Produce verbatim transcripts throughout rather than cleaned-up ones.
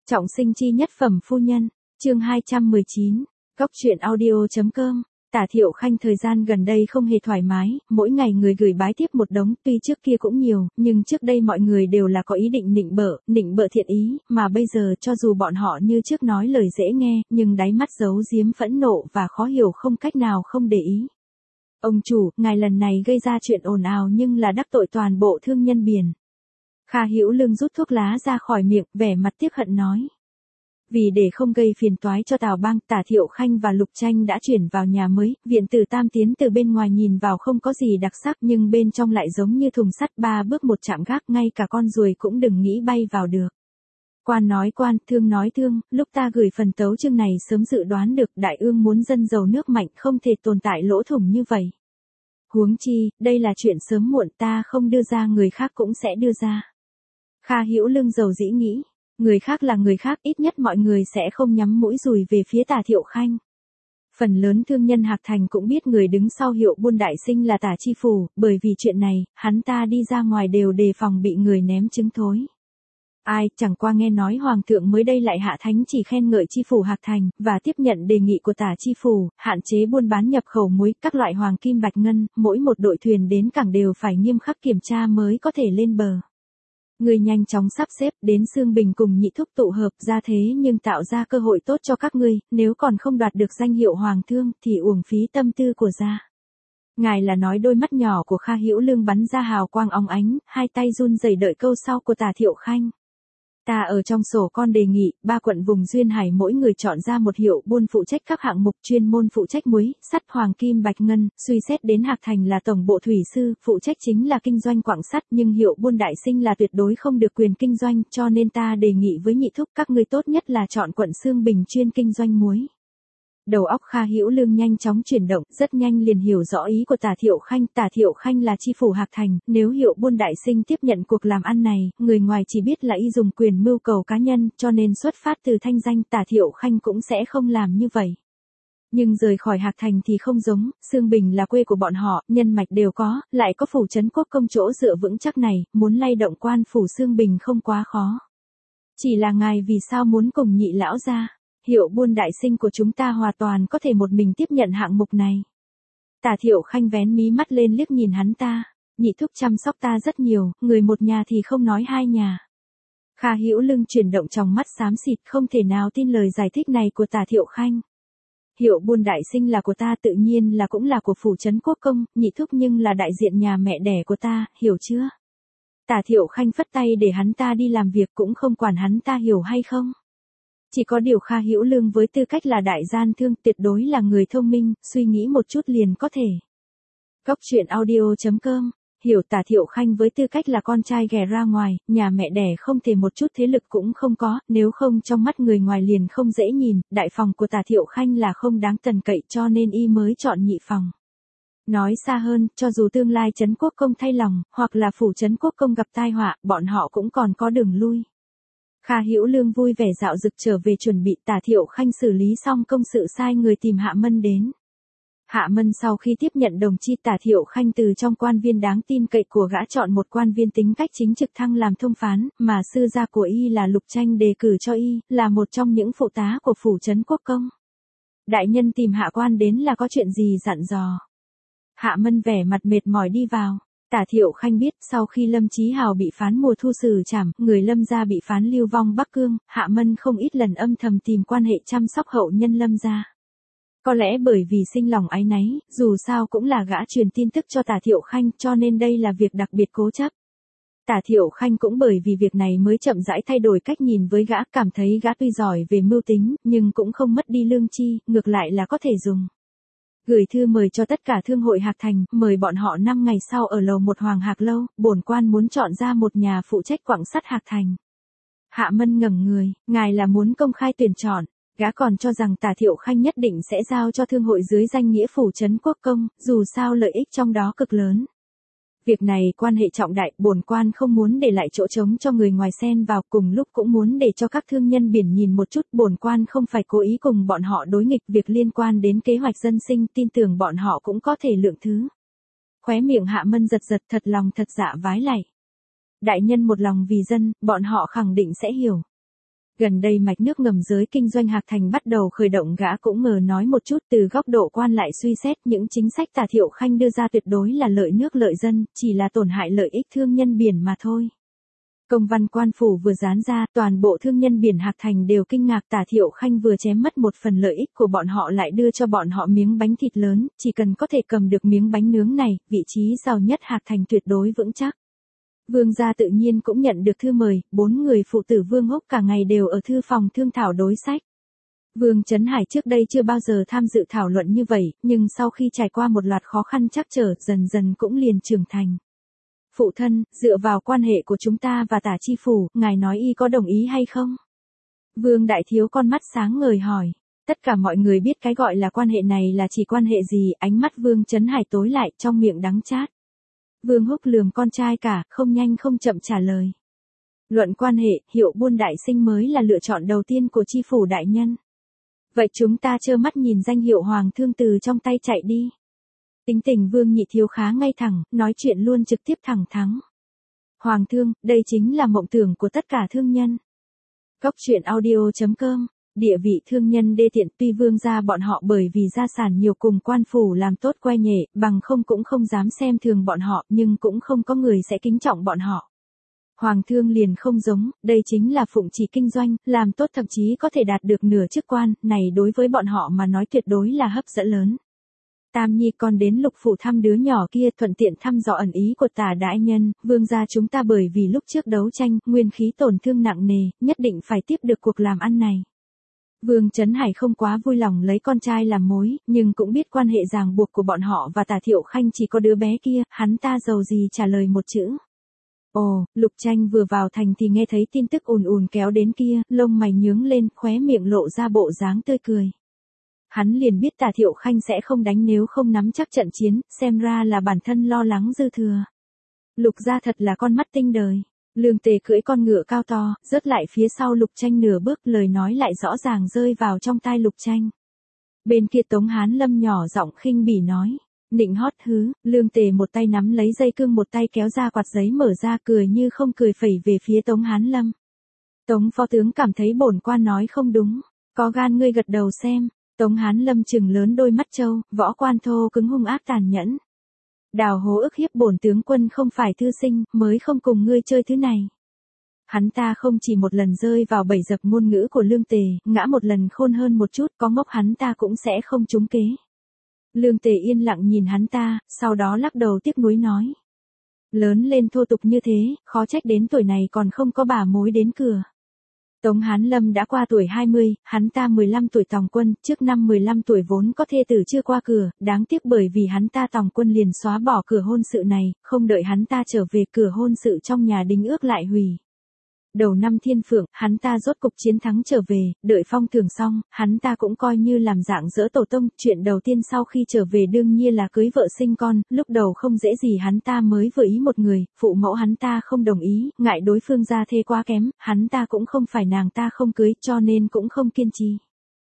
Trọng sinh chi nhất phẩm phu nhân, chương hai trăm mười chín, Góc truyện audio.com. Tả Thiệu Khanh thời gian gần đây không hề thoải mái, mỗi ngày người gửi bái tiếp một đống, tuy trước kia cũng nhiều, nhưng trước đây mọi người đều là có ý định nịnh bợ, nịnh bợ thiện ý, mà bây giờ cho dù bọn họ như trước nói lời dễ nghe, nhưng đáy mắt giấu giếm phẫn nộ và khó hiểu không cách nào không để ý. Ông chủ, ngài lần này gây ra chuyện ồn ào nhưng là đắc tội toàn bộ thương nhân biển. Kha Hữu Lương rút thuốc lá ra khỏi miệng, vẻ mặt tiếc hận nói. Vì để không gây phiền toái cho Tào Bang, Tả Thiệu Khanh và Lục Tranh đã chuyển vào nhà mới, viện tử tam tiến từ bên ngoài nhìn vào không có gì đặc sắc nhưng bên trong lại giống như thùng sắt, ba bước một chạm gác, ngay cả con ruồi cũng đừng nghĩ bay vào được. Quan nói quan, thương nói thương, lúc ta gửi phần tấu chương này sớm dự đoán được Đại Ương muốn dân giàu nước mạnh không thể tồn tại lỗ thủng như vậy. Huống chi, đây là chuyện sớm muộn, ta không đưa ra người khác cũng sẽ đưa ra. Kha Hữu Lương dầu dĩ nghĩ. Người khác là người khác, ít nhất mọi người sẽ không nhắm mũi dùi về phía Tả Thiệu Khanh. Phần lớn thương nhân Hạc Thành cũng biết người đứng sau Hiệu Buôn Đại Sinh là Tả Chi Phủ, bởi vì chuyện này, hắn ta đi ra ngoài đều đề phòng bị người ném trứng thối. Ai, chẳng qua nghe nói Hoàng thượng mới đây lại hạ thánh chỉ khen ngợi Chi Phủ Hạc Thành, và tiếp nhận đề nghị của Tả Chi Phủ, hạn chế buôn bán nhập khẩu muối, các loại hoàng kim bạch ngân, mỗi một đội thuyền đến cảng đều phải nghiêm khắc kiểm tra mới có thể lên bờ. Người nhanh chóng sắp xếp đến Sương Bình cùng Nhị Thúc tụ hợp ra thế nhưng tạo ra cơ hội tốt cho các ngươi, nếu còn không đoạt được danh hiệu Hoàng thương thì uổng phí tâm tư của gia. Ngài là nói, đôi mắt nhỏ của Kha Hữu Lương bắn ra hào quang óng ánh, hai tay run rẩy đợi câu sau của Tả Thiệu Khanh. Ta ở trong sổ con đề nghị, ba quận vùng duyên hải mỗi người chọn ra một hiệu buôn phụ trách các hạng mục, chuyên môn phụ trách muối, sắt, hoàng kim bạch ngân, suy xét đến Hạc Thành là tổng bộ thủy sư, phụ trách chính là kinh doanh quặng sắt, nhưng Hiệu Buôn Đại Sinh là tuyệt đối không được quyền kinh doanh, cho nên ta đề nghị với Nhị Thúc các ngươi tốt nhất là chọn quận Sương Bình chuyên kinh doanh muối. Đầu óc Kha Hữu Lương nhanh chóng chuyển động, rất nhanh liền hiểu rõ ý của Tả Thiệu Khanh. Tả Thiệu Khanh là chi phủ Hạc Thành, nếu Hiệu Buôn Đại Sinh tiếp nhận cuộc làm ăn này, người ngoài chỉ biết là y dùng quyền mưu cầu cá nhân, cho nên xuất phát từ thanh danh, Tả Thiệu Khanh cũng sẽ không làm như vậy. Nhưng rời khỏi Hạc Thành thì không giống, Sương Bình là quê của bọn họ, nhân mạch đều có, lại có phủ trấn quốc công chỗ dựa vững chắc này, muốn lay động quan phủ Sương Bình không quá khó. Chỉ là ngài vì sao muốn cùng Nhị lão gia? Hiệu Buôn Đại Sinh của chúng ta hoàn toàn có thể một mình tiếp nhận hạng mục này. Tả Thiệu Khanh vén mí mắt lên liếc nhìn hắn ta. Nhị Thúc chăm sóc ta rất nhiều, người một nhà thì không nói hai nhà. Kha Hữu Lương chuyển động trong mắt xám xịt, không thể nào tin lời giải thích này của Tả Thiệu Khanh. Hiệu Buôn Đại Sinh là của ta, tự nhiên là cũng là của phủ trấn quốc công, Nhị Thúc nhưng là đại diện nhà mẹ đẻ của ta, hiểu chưa? Tả Thiệu Khanh phất tay để hắn ta đi làm việc, cũng không quản hắn ta hiểu hay không. Chỉ có điều Kha Hữu Lương với tư cách là đại gian thương tuyệt đối là người thông minh, suy nghĩ một chút liền có thể. Góc truyện audio.com, hiểu Tả Thiệu Khanh với tư cách là con trai ghẻ ra ngoài, nhà mẹ đẻ không thể một chút thế lực cũng không có, nếu không trong mắt người ngoài liền không dễ nhìn, đại phòng của Tả Thiệu Khanh là không đáng tin cậy cho nên y mới chọn nhị phòng. Nói xa hơn, cho dù tương lai trấn quốc công thay lòng, hoặc là phủ trấn quốc công gặp tai họa, bọn họ cũng còn có đường lui. Kha Hữu Lương vui vẻ dạo dực trở về chuẩn bị. Tả Thiệu Khanh xử lý xong công sự sai người tìm Hạ Mân đến. Hạ Mân sau khi tiếp nhận đồng chi Tả Thiệu Khanh từ trong quan viên đáng tin cậy của gã chọn một quan viên tính cách chính trực thăng làm thông phán, mà sư gia của y là Lục Tranh đề cử cho y, là một trong những phụ tá của phủ trấn quốc công. Đại nhân tìm Hạ quan đến là có chuyện gì dặn dò? Hạ Mân vẻ mặt mệt mỏi đi vào. Tả Thiệu Khanh biết, sau khi Lâm Chí Hào bị phán mùa thu xử trảm, người Lâm gia bị phán lưu vong Bắc Cương, Hạ Mân không ít lần âm thầm tìm quan hệ chăm sóc hậu nhân Lâm gia. Có lẽ bởi vì sinh lòng áy náy, dù sao cũng là gã truyền tin tức cho Tả Thiệu Khanh, cho nên đây là việc đặc biệt cố chấp. Tả Thiệu Khanh cũng bởi vì việc này mới chậm rãi thay đổi cách nhìn với gã, cảm thấy gã tuy giỏi về mưu tính, nhưng cũng không mất đi lương tri, ngược lại là có thể dùng. Gửi thư mời cho tất cả thương hội Hạc Thành, mời bọn họ năm ngày sau ở lầu một Hoàng Hạc Lâu, bổn quan muốn chọn ra một nhà phụ trách quặng sắt Hạc Thành. Hạ Mân ngẩng người, ngài là muốn công khai tuyển chọn, gã còn cho rằng Tả Thiệu Khanh nhất định sẽ giao cho thương hội dưới danh nghĩa phủ trấn quốc công, dù sao lợi ích trong đó cực lớn. Việc này quan hệ trọng đại, bổn quan không muốn để lại chỗ trống cho người ngoài xen vào, cùng lúc cũng muốn để cho các thương nhân biển nhìn một chút, bổn quan không phải cố ý cùng bọn họ đối nghịch, việc liên quan đến kế hoạch dân sinh, tin tưởng bọn họ cũng có thể lượng thứ. Khóe miệng Hạ Mân giật giật, thật lòng thật dạ vái lạy. Đại nhân một lòng vì dân, bọn họ khẳng định sẽ hiểu. Gần đây mạch nước ngầm giới kinh doanh Hạc Thành bắt đầu khởi động, gã cũng ngờ nói một chút từ góc độ quan lại suy xét, những chính sách Tả Thiệu Khanh đưa ra tuyệt đối là lợi nước lợi dân, chỉ là tổn hại lợi ích thương nhân biển mà thôi. Công văn quan phủ vừa dán ra, toàn bộ thương nhân biển Hạc Thành đều kinh ngạc, Tả Thiệu Khanh vừa chém mất một phần lợi ích của bọn họ lại đưa cho bọn họ miếng bánh thịt lớn, chỉ cần có thể cầm được miếng bánh nướng này, vị trí giàu nhất Hạc Thành tuyệt đối vững chắc. Vương gia tự nhiên cũng nhận được thư mời, bốn người phụ tử Vương Húc cả ngày đều ở thư phòng thương thảo đối sách. Vương Chấn Hải trước đây chưa bao giờ tham dự thảo luận như vậy, nhưng sau khi trải qua một loạt khó khăn trắc trở, dần dần cũng liền trưởng thành. Phụ thân, dựa vào quan hệ của chúng ta và Tả chi phủ, ngài nói y có đồng ý hay không? Vương Đại Thiếu con mắt sáng ngời hỏi. Tất cả mọi người biết cái gọi là quan hệ này là chỉ quan hệ gì, ánh mắt Vương Chấn Hải tối lại, trong miệng đắng chát. Vương Húc lườm con trai cả, không nhanh không chậm trả lời. Luận quan hệ, Hiệu Buôn đại sinh mới là lựa chọn đầu tiên của chi phủ đại nhân. Vậy chúng ta trơ mắt nhìn danh hiệu hoàng thương từ trong tay chạy đi. Tính tình Vương Nhị Thiếu khá ngay thẳng, nói chuyện luôn trực tiếp thẳng thắn. Hoàng thương, đây chính là mộng tưởng của tất cả thương nhân. Góc truyện audio chấm com. Địa vị thương nhân đê tiện, tuy Vương gia bọn họ bởi vì gia sản nhiều cùng quan phủ làm tốt quay nhệ, bằng không cũng không dám xem thường bọn họ, nhưng cũng không có người sẽ kính trọng bọn họ. Hoàng thương liền không giống, đây chính là phụng chỉ kinh doanh, làm tốt thậm chí có thể đạt được nửa chức quan, này đối với bọn họ mà nói tuyệt đối là hấp dẫn lớn. Tam Nhi còn đến Lục phủ thăm đứa nhỏ kia, thuận tiện thăm dò ẩn ý của Tả đại nhân, Vương gia chúng ta bởi vì lúc trước đấu tranh, nguyên khí tổn thương nặng nề, nhất định phải tiếp được cuộc làm ăn này. Vương Chấn Hải không quá vui lòng lấy con trai làm mối, nhưng cũng biết quan hệ ràng buộc của bọn họ và Tả Thiệu Khanh chỉ có đứa bé kia, hắn ta giàu gì trả lời một chữ. Ồ, Lục Tranh vừa vào thành thì nghe thấy tin tức ùn ùn kéo đến kia, lông mày nhướng lên, khóe miệng lộ ra bộ dáng tươi cười. Hắn liền biết Tả Thiệu Khanh sẽ không đánh nếu không nắm chắc trận chiến, xem ra là bản thân lo lắng dư thừa. Lục gia thật là con mắt tinh đời. Lương Tề cưỡi con ngựa cao to, rớt lại phía sau Lục Tranh nửa bước, lời nói lại rõ ràng rơi vào trong tai Lục Tranh. Bên kia Tống Hán Lâm nhỏ giọng khinh bỉ nói, nịnh hót hứ, Lương Tề một tay nắm lấy dây cương một tay kéo ra quạt giấy mở ra, cười như không cười phẩy về phía Tống Hán Lâm. Tống phó tướng cảm thấy bổn quan nói không đúng, có gan ngươi gật đầu xem. Tống Hán Lâm trừng lớn đôi mắt trâu, võ quan thô cứng hung ác tàn nhẫn. Đào hố ức hiếp bổn tướng quân không phải thư sinh, mới không cùng ngươi chơi thứ này. Hắn ta không chỉ một lần rơi vào bẫy dập ngôn ngữ của Lương Tề, ngã một lần khôn hơn một chút, có ngốc hắn ta cũng sẽ không trúng kế. Lương Tề yên lặng nhìn hắn ta, sau đó lắc đầu tiếc nuối nói. Lớn lên thô tục như thế, khó trách đến tuổi này còn không có bà mối đến cửa. Tống Hán Lâm đã qua tuổi hai mươi, hắn ta mười lăm tuổi tòng quân, trước năm mười lăm tuổi vốn có thê tử chưa qua cửa, đáng tiếc bởi vì hắn ta tòng quân liền xóa bỏ cửa hôn sự này, không đợi hắn ta trở về cửa hôn sự trong nhà đính ước lại hủy. Đầu năm Thiên Phượng, hắn ta rốt cục chiến thắng trở về, đợi phong thưởng xong, hắn ta cũng coi như làm dạng dỡ tổ tông, chuyện đầu tiên sau khi trở về đương nhiên là cưới vợ sinh con, lúc đầu không dễ gì hắn ta mới vừa ý một người, phụ mẫu hắn ta không đồng ý, ngại đối phương gia thê quá kém, hắn ta cũng không phải nàng ta không cưới, cho nên cũng không kiên trì.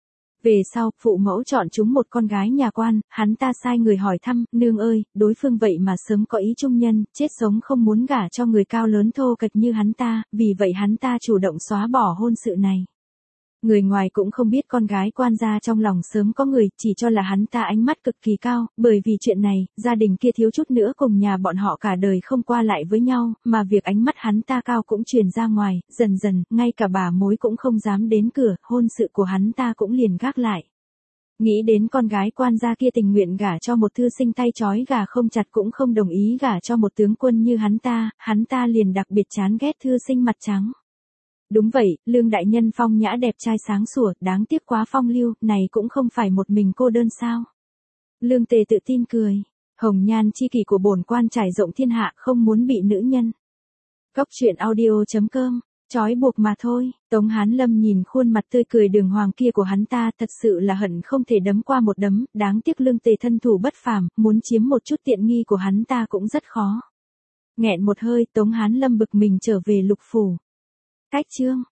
Về sau, phụ mẫu chọn chúng một con gái nhà quan, hắn ta sai người hỏi thăm, nương ơi, đối phương vậy mà sớm có ý trung nhân, chết sống không muốn gả cho người cao lớn thô kệch như hắn ta, vì vậy hắn ta chủ động xóa bỏ hôn sự này. Người ngoài cũng không biết con gái quan gia trong lòng sớm có người, chỉ cho là hắn ta ánh mắt cực kỳ cao, bởi vì chuyện này, gia đình kia thiếu chút nữa cùng nhà bọn họ cả đời không qua lại với nhau, mà việc ánh mắt hắn ta cao cũng truyền ra ngoài, dần dần, ngay cả bà mối cũng không dám đến cửa, hôn sự của hắn ta cũng liền gác lại. Nghĩ đến con gái quan gia kia tình nguyện gả cho một thư sinh tay trói gà không chặt cũng không đồng ý gả cho một tướng quân như hắn ta, hắn ta liền đặc biệt chán ghét thư sinh mặt trắng. Đúng vậy, Lương đại nhân phong nhã đẹp trai sáng sủa, đáng tiếc quá phong lưu, này cũng không phải một mình cô đơn sao. Lương Tề tự tin cười, hồng nhan chi kỷ của bổn quan trải rộng thiên hạ, không muốn bị nữ nhân. Góc truyện audio chấm com, trói buộc mà thôi. Tống Hán Lâm nhìn khuôn mặt tươi cười đường hoàng kia của hắn ta, thật sự là hận không thể đấm qua một đấm, đáng tiếc Lương Tề thân thủ bất phàm, muốn chiếm một chút tiện nghi của hắn ta cũng rất khó. Nghẹn một hơi, Tống Hán Lâm bực mình trở về Lục phủ. Cách chương